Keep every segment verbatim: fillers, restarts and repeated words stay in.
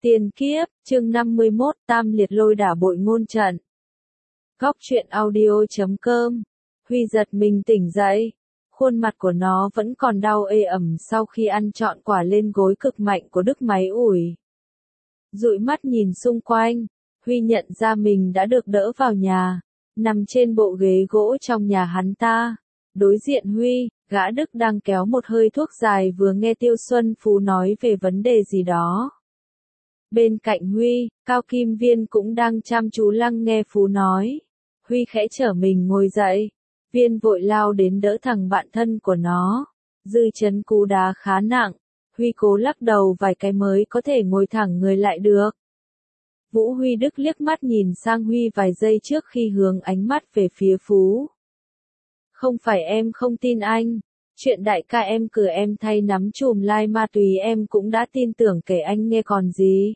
Tiền kiếp, chương năm mươi mốt, Tam liệt lôi đả bội ngôn trận. Góc truyện audio chấm com. Huy giật mình tỉnh dậy. Khuôn mặt của nó vẫn còn đau ê ẩm sau khi ăn trọn quả lên gối cực mạnh của Đức Máy ủi. Dụi mắt nhìn xung quanh, Huy nhận ra mình đã được đỡ vào nhà, nằm trên bộ ghế gỗ trong nhà hắn ta. Đối diện Huy, gã Đức đang kéo một hơi thuốc dài vừa nghe Tiêu Xuân Phú nói về vấn đề gì đó. Bên cạnh Huy, Cao Kim Viên cũng đang chăm chú lắng nghe Phú nói. Huy khẽ trở mình ngồi dậy. Viên vội lao đến đỡ thằng bạn thân của nó. Dư chấn cú đá khá nặng. Huy cố lắc đầu vài cái mới có thể ngồi thẳng người lại được. Vũ Huy Đức liếc mắt nhìn sang Huy vài giây trước khi hướng ánh mắt về phía Phú. Không phải em không tin anh. Chuyện đại ca em cử em thay nắm chùm lai ma túy em cũng đã tin tưởng kể anh nghe còn gì.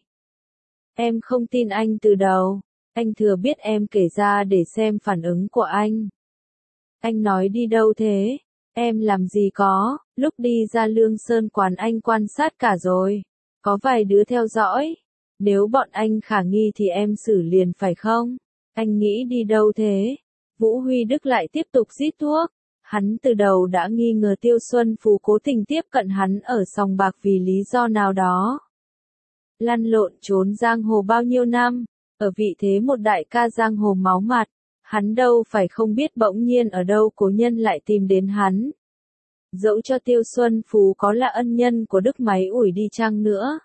Em không tin anh từ đầu. Anh thừa biết em kể ra để xem phản ứng của anh. Anh nói đi đâu thế? Em làm gì có, lúc đi ra Lương Sơn quán anh quan sát cả rồi. Có vài đứa theo dõi. Nếu bọn anh khả nghi thì em xử liền phải không? Anh nghĩ đi đâu thế? Vũ Huy Đức lại tiếp tục rít thuốc. Hắn từ đầu đã nghi ngờ Tiêu Xuân Phú cố tình tiếp cận hắn ở sòng bạc vì lý do nào đó. Lăn lộn trốn giang hồ bao nhiêu năm, ở vị thế một đại ca giang hồ máu mặt, hắn đâu phải không biết bỗng nhiên ở đâu cố nhân lại tìm đến hắn. Dẫu cho Tiêu Xuân Phú có là ân nhân của Đức Máy ủi đi chăng nữa,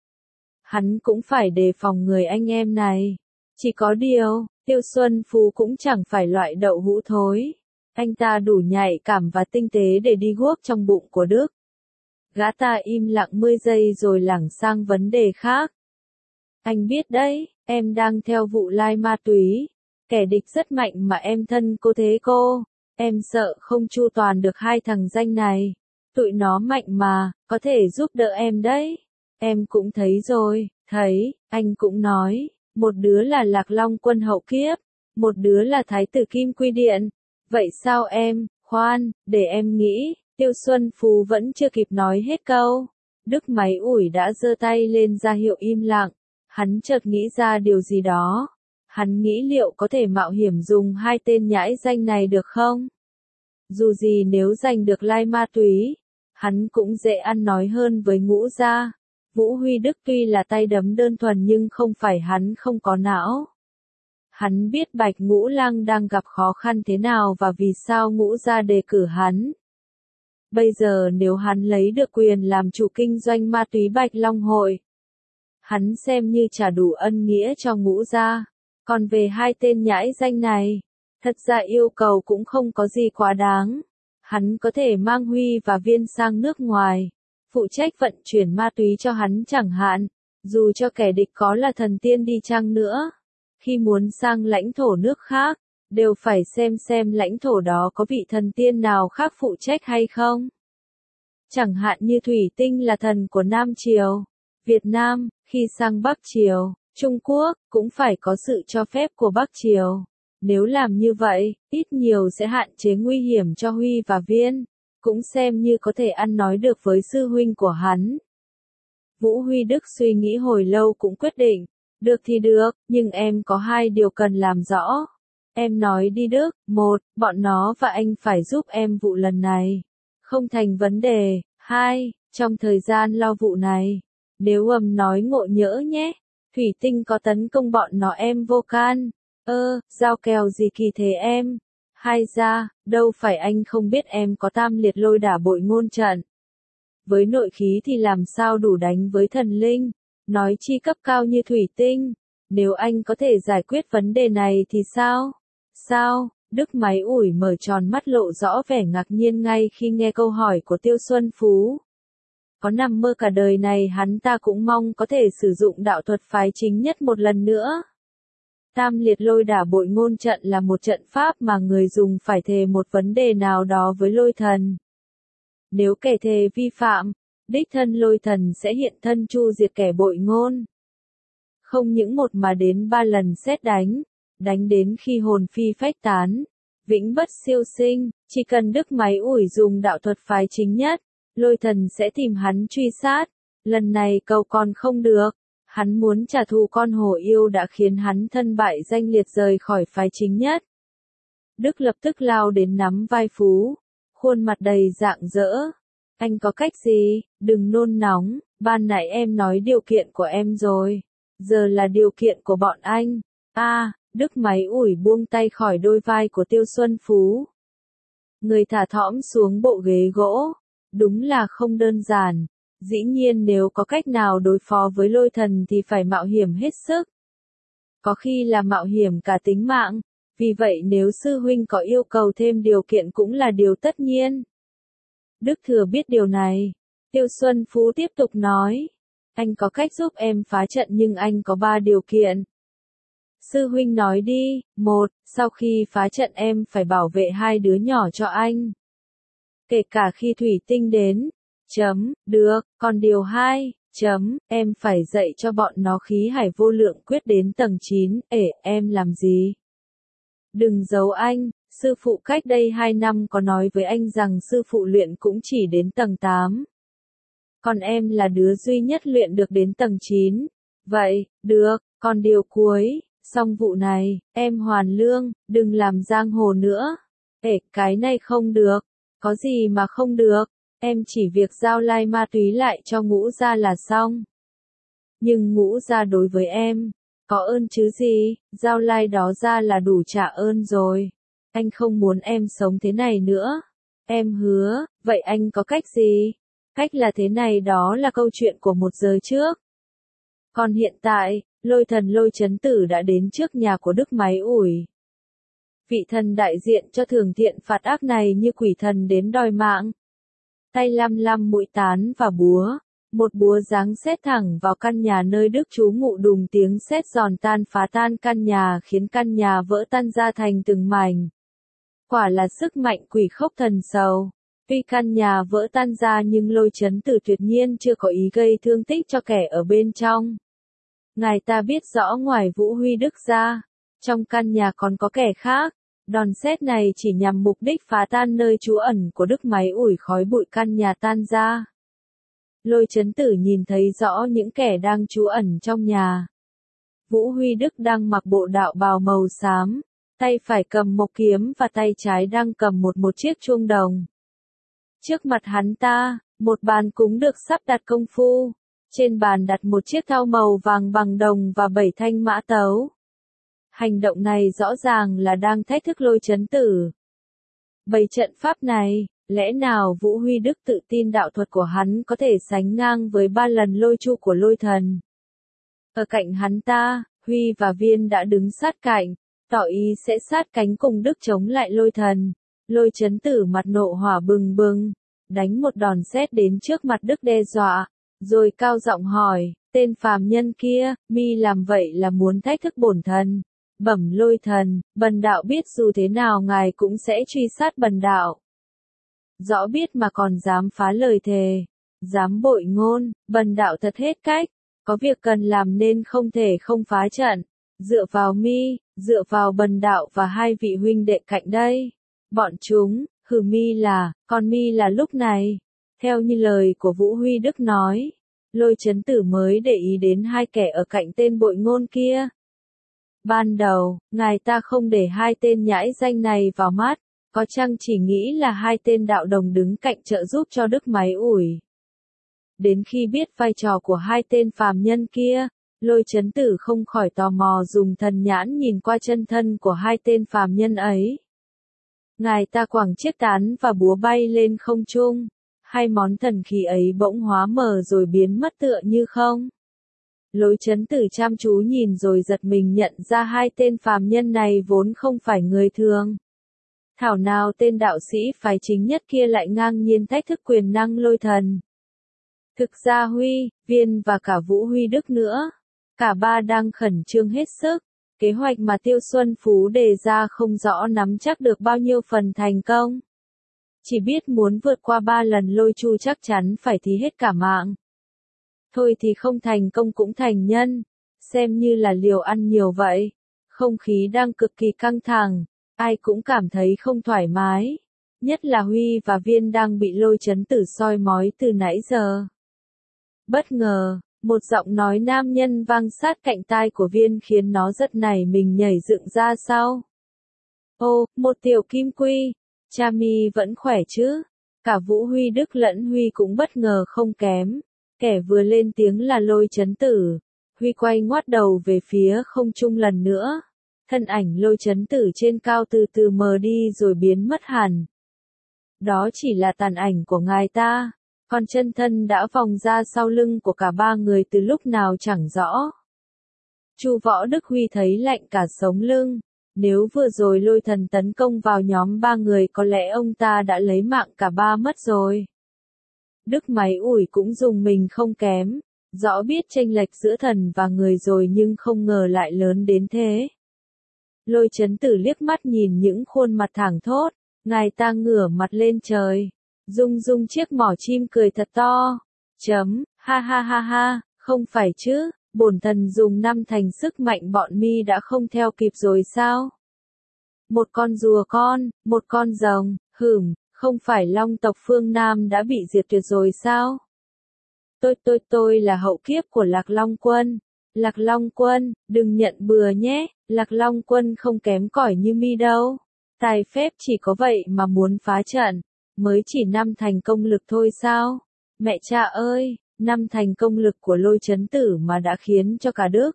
hắn cũng phải đề phòng người anh em này. Chỉ có điều, Tiêu Xuân Phú cũng chẳng phải loại đậu hũ thối. Anh ta đủ nhạy cảm và tinh tế để đi guốc trong bụng của Đức. Gã ta im lặng mười giây rồi lảng sang vấn đề khác. Anh biết đấy, em đang theo vụ lai ma túy. Kẻ địch rất mạnh mà em thân cô thế cô. Em sợ không chu toàn được hai thằng danh này. Tụi nó mạnh mà, có thể giúp đỡ em đấy. Em cũng thấy rồi, thấy, anh cũng nói. Một đứa là Lạc Long Quân hậu kiếp. Một đứa là Thái tử Kim Quy Điện. Vậy sao em, khoan, để em nghĩ. Tiêu Xuân Phú vẫn chưa kịp nói hết câu. Đức Máy ủi đã giơ tay lên ra hiệu im lặng. Hắn chợt nghĩ ra điều gì đó. Hắn nghĩ liệu có thể mạo hiểm dùng hai tên nhãi danh này được không? Dù gì nếu giành được lai ma túy, hắn cũng dễ ăn nói hơn với Ngũ gia. Vũ Huy Đức tuy là tay đấm đơn thuần nhưng không phải hắn không có não. Hắn biết Bạch Ngũ Lăng đang gặp khó khăn thế nào và vì sao Ngũ gia đề cử hắn. Bây giờ nếu hắn lấy được quyền làm chủ kinh doanh ma túy Bạch Long Hội, hắn xem như trả đủ ân nghĩa cho Ngũ gia. Còn về hai tên nhãi danh này, thật ra yêu cầu cũng không có gì quá đáng. Hắn có thể mang Huy và Viên sang nước ngoài, phụ trách vận chuyển ma túy cho hắn chẳng hạn. Dù cho kẻ địch có là thần tiên đi chăng nữa, khi muốn sang lãnh thổ nước khác, đều phải xem xem lãnh thổ đó có vị thần tiên nào khác phụ trách hay không. Chẳng hạn như Thủy Tinh là thần của Nam Triều, Việt Nam, khi sang Bắc Triều, Trung Quốc, cũng phải có sự cho phép của Bắc Triều. Nếu làm như vậy, ít nhiều sẽ hạn chế nguy hiểm cho Huy và Viên, cũng xem như có thể ăn nói được với sư huynh của hắn. Vũ Huy Đức suy nghĩ hồi lâu cũng quyết định, được thì được, nhưng em có hai điều cần làm rõ. Em nói đi Đức, một, bọn nó và anh phải giúp em vụ lần này. Không thành vấn đề. Hai, trong thời gian lo vụ này, nếu ầm nói ngộ nhỡ nhé, Thủy Tinh có tấn công bọn nó em vô can. Ơ, giao kèo gì kỳ thế em? Hai ra, đâu phải anh không biết em có tam liệt lôi đả bội ngôn trận. Với nội khí thì làm sao đủ đánh với thần linh, nói chi cấp cao như Thủy Tinh. Nếu anh có thể giải quyết vấn đề này thì sao? Sao? Đức Máy ủi mở tròn mắt lộ rõ vẻ ngạc nhiên ngay khi nghe câu hỏi của Tiêu Xuân Phú. Có nằm mơ cả đời này hắn ta cũng mong có thể sử dụng đạo thuật phái chính nhất một lần nữa. Tam liệt lôi đả bội ngôn trận là một trận pháp mà người dùng phải thề một vấn đề nào đó với lôi thần. Nếu kẻ thề vi phạm, đích thân lôi thần sẽ hiện thân chu diệt kẻ bội ngôn. Không những một mà đến ba lần sét đánh, đánh đến khi hồn phi phách tán, vĩnh bất siêu sinh. Chỉ cần Đức Máy ủi dùng đạo thuật phái chính nhất, lôi thần sẽ tìm hắn truy sát. Lần này cầu còn không được, Hắn muốn trả thù con hổ yêu đã khiến hắn thân bại danh liệt rời khỏi phái chính nhất. Đức lập tức lao đến nắm vai Phú, khuôn mặt đầy rạng rỡ. Anh có cách gì, đừng nôn nóng, ban nãy em nói điều kiện của em rồi. Giờ là điều kiện của bọn anh. A, à, Đức máy ủi buông tay khỏi đôi vai của Tiêu Xuân Phú. Người thả thõm xuống bộ ghế gỗ. Đúng là không đơn giản. Dĩ nhiên nếu có cách nào đối phó với lôi thần thì phải mạo hiểm hết sức. Có khi là mạo hiểm cả tính mạng. Vì vậy nếu sư huynh có yêu cầu thêm điều kiện cũng là điều tất nhiên. Đức thừa biết điều này. Tiêu Xuân Phú tiếp tục nói. Anh có cách giúp em phá trận nhưng anh có ba điều kiện. Sư huynh nói đi. Một, sau khi phá trận em phải bảo vệ hai đứa nhỏ cho anh. Kể cả khi thủy tinh đến. Chấm, được, còn điều hai, chấm, em phải dạy cho bọn nó khí hải vô lượng quyết đến tầng chín, ể, em làm gì? Đừng giấu anh, sư phụ cách đây hai năm có nói với anh rằng sư phụ luyện cũng chỉ đến tầng tám. Còn em là đứa duy nhất luyện được đến tầng chín. Vậy, được, còn điều cuối, xong vụ này, em hoàn lương, đừng làm giang hồ nữa. Ể, cái này không được, có gì mà không được. Em chỉ việc giao lai ma túy lại cho Ngũ gia là xong. Nhưng Ngũ gia đối với em, có ơn chứ gì, giao lai đó ra là đủ trả ơn rồi. Anh không muốn em sống thế này nữa. Em hứa, vậy anh có cách gì? Cách là thế này, đó là câu chuyện của một giờ trước. Còn hiện tại, lôi thần Lôi Chấn Tử đã đến trước nhà của Đức máy ủi. Vị thần đại diện cho thường thiện phạt ác này như quỷ thần đến đòi mạng. Tay lăm lăm mũi tán và búa, một búa giáng sét thẳng vào căn nhà nơi Đức trú ngụ, đùng tiếng sét giòn tan phá tan căn nhà khiến căn nhà vỡ tan ra thành từng mảnh. Quả là sức mạnh quỷ khốc thần sầu. Tuy căn nhà vỡ tan ra nhưng Lôi Chấn Tử tuyệt nhiên chưa có ý gây thương tích cho kẻ ở bên trong. Ngài ta biết rõ ngoài Vũ Huy Đức ra, trong căn nhà còn có kẻ khác. Đòn sét này chỉ nhằm mục đích phá tan nơi trú ẩn của Đức máy ủi, khói bụi căn nhà tan ra. Lôi Chấn Tử nhìn thấy rõ những kẻ đang trú ẩn trong nhà. Vũ Huy Đức đang mặc bộ đạo bào màu xám, tay phải cầm một kiếm và tay trái đang cầm một một chiếc chuông đồng. Trước mặt hắn ta, một bàn cúng được sắp đặt công phu. Trên bàn đặt một chiếc thau màu vàng bằng đồng và bảy thanh mã tấu. Hành động này rõ ràng là đang thách thức Lôi Chấn Tử. Bày trận pháp này, lẽ nào Vũ Huy Đức tự tin đạo thuật của hắn có thể sánh ngang với ba lần lôi trụ của lôi thần. Ở cạnh hắn ta, Huy và Viên đã đứng sát cạnh, tỏ ý sẽ sát cánh cùng Đức chống lại lôi thần. Lôi Chấn Tử mặt nộ hỏa bừng bừng, đánh một đòn sét đến trước mặt Đức đe dọa, rồi cao giọng hỏi, tên phàm nhân kia, mi làm vậy là muốn thách thức bổn thần. Bẩm lôi thần, bần đạo biết dù thế nào ngài cũng sẽ truy sát bần đạo. Rõ biết mà còn dám phá lời thề, dám bội ngôn, bần đạo thật hết cách, có việc cần làm nên không thể không phá trận, dựa vào mi, dựa vào bần đạo và hai vị huynh đệ cạnh đây. Bọn chúng, hừ mi là, còn mi là lúc này, theo như lời của Vũ Huy Đức nói, Lôi Chấn Tử mới để ý đến hai kẻ ở cạnh tên bội ngôn kia. Ban đầu, ngài ta không để hai tên nhãi danh này vào mắt, có chăng chỉ nghĩ là hai tên đạo đồng đứng cạnh trợ giúp cho Đức máy ủi. Đến khi biết vai trò của hai tên phàm nhân kia, Lôi Chấn Tử không khỏi tò mò dùng thần nhãn nhìn qua chân thân của hai tên phàm nhân ấy. Ngài ta quẳng chiếc tán và búa bay lên không trung, hai món thần khí ấy bỗng hóa mờ rồi biến mất tựa như không. Lôi Chấn Tử chăm chú nhìn rồi giật mình nhận ra hai tên phàm nhân này vốn không phải người thường. Thảo nào tên đạo sĩ phái chính nhất kia lại ngang nhiên thách thức quyền năng lôi thần. Thực ra Huy, Viên và cả Vũ Huy Đức nữa, cả ba đang khẩn trương hết sức. Kế hoạch mà Tiêu Xuân Phú đề ra không rõ nắm chắc được bao nhiêu phần thành công. Chỉ biết muốn vượt qua ba lần lôi chu chắc chắn phải thí hết cả mạng. Thôi thì không thành công cũng thành nhân, xem như là liều ăn nhiều vậy. Không khí đang cực kỳ căng thẳng, ai cũng cảm thấy không thoải mái. Nhất là Huy và Viên đang bị Lôi Chấn Tử soi mói từ nãy giờ. Bất ngờ, Một giọng nói nam nhân vang sát cạnh tai của Viên khiến nó giật nảy mình nhảy dựng ra sau. Ô, một tiểu kim quy, cha mi vẫn khỏe chứ? Cả Vũ Huy Đức lẫn Huy cũng bất ngờ không kém. Kẻ vừa lên tiếng là Lôi Chấn Tử. Huy quay ngoắt đầu về phía không trung lần nữa. Thân ảnh Lôi Chấn Tử trên cao từ từ mờ đi rồi biến mất hẳn. Đó chỉ là tàn ảnh của ngài ta. Còn chân thân đã vòng ra sau lưng của cả ba người từ lúc nào chẳng rõ. Chu Võ Đức Huy thấy lạnh cả sống lưng. Nếu vừa rồi Lôi Thần tấn công vào nhóm ba người có lẽ ông ta đã lấy mạng cả ba mất rồi. Đức Máy Ủi cũng dùng mình không kém. Rõ biết chênh lệch giữa thần và người rồi nhưng không ngờ lại lớn đến thế. Lôi Chấn Tử liếc mắt nhìn những khuôn mặt thẳng thốt. Ngài ta ngửa mặt lên trời. Rung rung chiếc mỏ chim cười thật to. Chấm, ha ha ha ha, không phải chứ, bổn thần dùng năm thành sức mạnh bọn mi đã không theo kịp rồi sao? Một con rùa con, một con rồng, hửm, không phải Long tộc phương Nam đã bị diệt tuyệt rồi sao? Tôi tôi tôi là hậu kiếp của Lạc Long Quân. Lạc Long Quân, đừng nhận bừa nhé, Lạc Long Quân không kém cỏi như mi đâu. Tài phép chỉ có vậy mà muốn phá trận. Mới chỉ năm thành công lực thôi sao? Mẹ cha ơi, năm thành công lực của Lôi Chấn Tử mà đã khiến cho cả Đức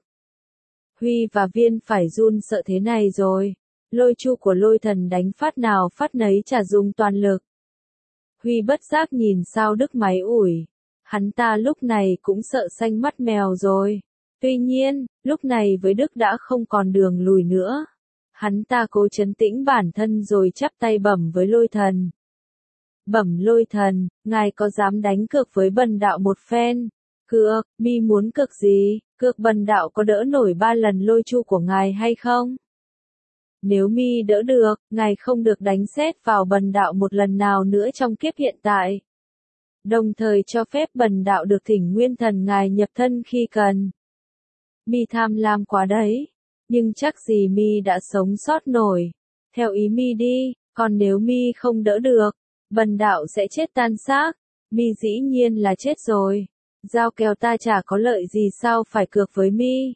Huy và Viên phải run sợ thế này rồi. Lôi chu của Lôi Thần đánh phát nào phát nấy chả dùng toàn lực. Huy bất giác nhìn sao Đức Máy Ủi. Hắn ta lúc này cũng sợ xanh mắt mèo rồi. Tuy nhiên, lúc này với Đức đã không còn đường lùi nữa. Hắn ta cố trấn tĩnh bản thân rồi chắp tay bẩm với Lôi Thần. Bẩm Lôi Thần, ngài có dám đánh cược với bần đạo một phen? Cược, mi muốn cược gì? Cược bần đạo có đỡ nổi ba lần lôi chu của ngài hay không? Nếu mi đỡ được, ngài không được đánh sét vào bần đạo một lần nào nữa trong kiếp hiện tại. Đồng thời cho phép bần đạo được thỉnh nguyên thần ngài nhập thân khi cần. Mi tham lam quá đấy, nhưng chắc gì mi đã sống sót nổi. Theo ý mi đi, còn nếu mi không đỡ được, bần đạo sẽ chết tan xác. Mi dĩ nhiên là chết rồi. Giao kèo ta chả có lợi gì sao phải cược với mi.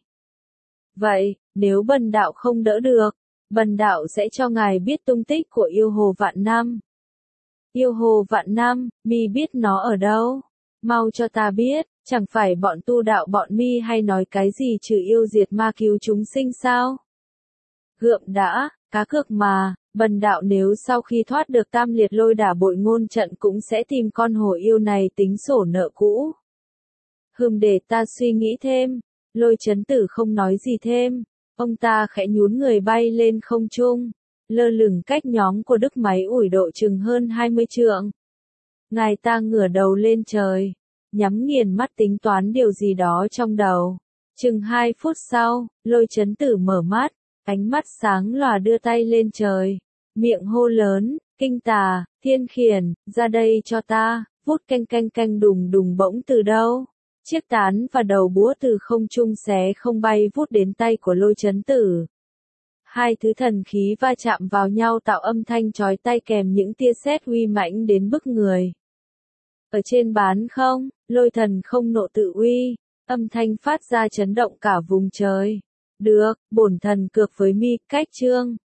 Vậy, nếu bần đạo không đỡ được, bần đạo sẽ cho ngài biết tung tích của yêu hồ vạn năm. Yêu hồ vạn năm, mi biết nó ở đâu? Mau cho ta biết, chẳng phải bọn tu đạo bọn mi hay nói cái gì trừ yêu diệt ma cứu chúng sinh sao? Gượm đã, cá cược mà, bần đạo nếu sau khi thoát được tam liệt lôi đả bội ngôn trận cũng sẽ tìm con hổ yêu này tính sổ nợ cũ. Hừm, để ta suy nghĩ thêm. Lôi Chấn Tử không nói gì thêm. Ông ta khẽ nhún người bay lên không trung, lơ lửng cách nhóm của Đức Máy Ủi độ chừng hơn hai mươi trượng. Ngài ta ngửa đầu lên trời, nhắm nghiền mắt tính toán điều gì đó trong đầu. Chừng hai phút sau, Lôi Chấn Tử mở mắt, ánh mắt sáng lòa đưa tay lên trời, miệng hô lớn, kinh tà, thiên khiển, ra đây cho ta, vút canh canh canh đùng đùng bỗng từ đâu. Chiếc tán và đầu búa từ không trung xé không bay vút đến tay của Lôi Chấn Tử. Hai thứ thần khí va chạm vào nhau tạo âm thanh chói tai kèm những tia sét uy mãnh đến bức người. Ở trên bán không, Lôi Thần không nộ tự uy, âm thanh phát ra chấn động cả vùng trời. Được, bổn thần cược với mi, cách chương.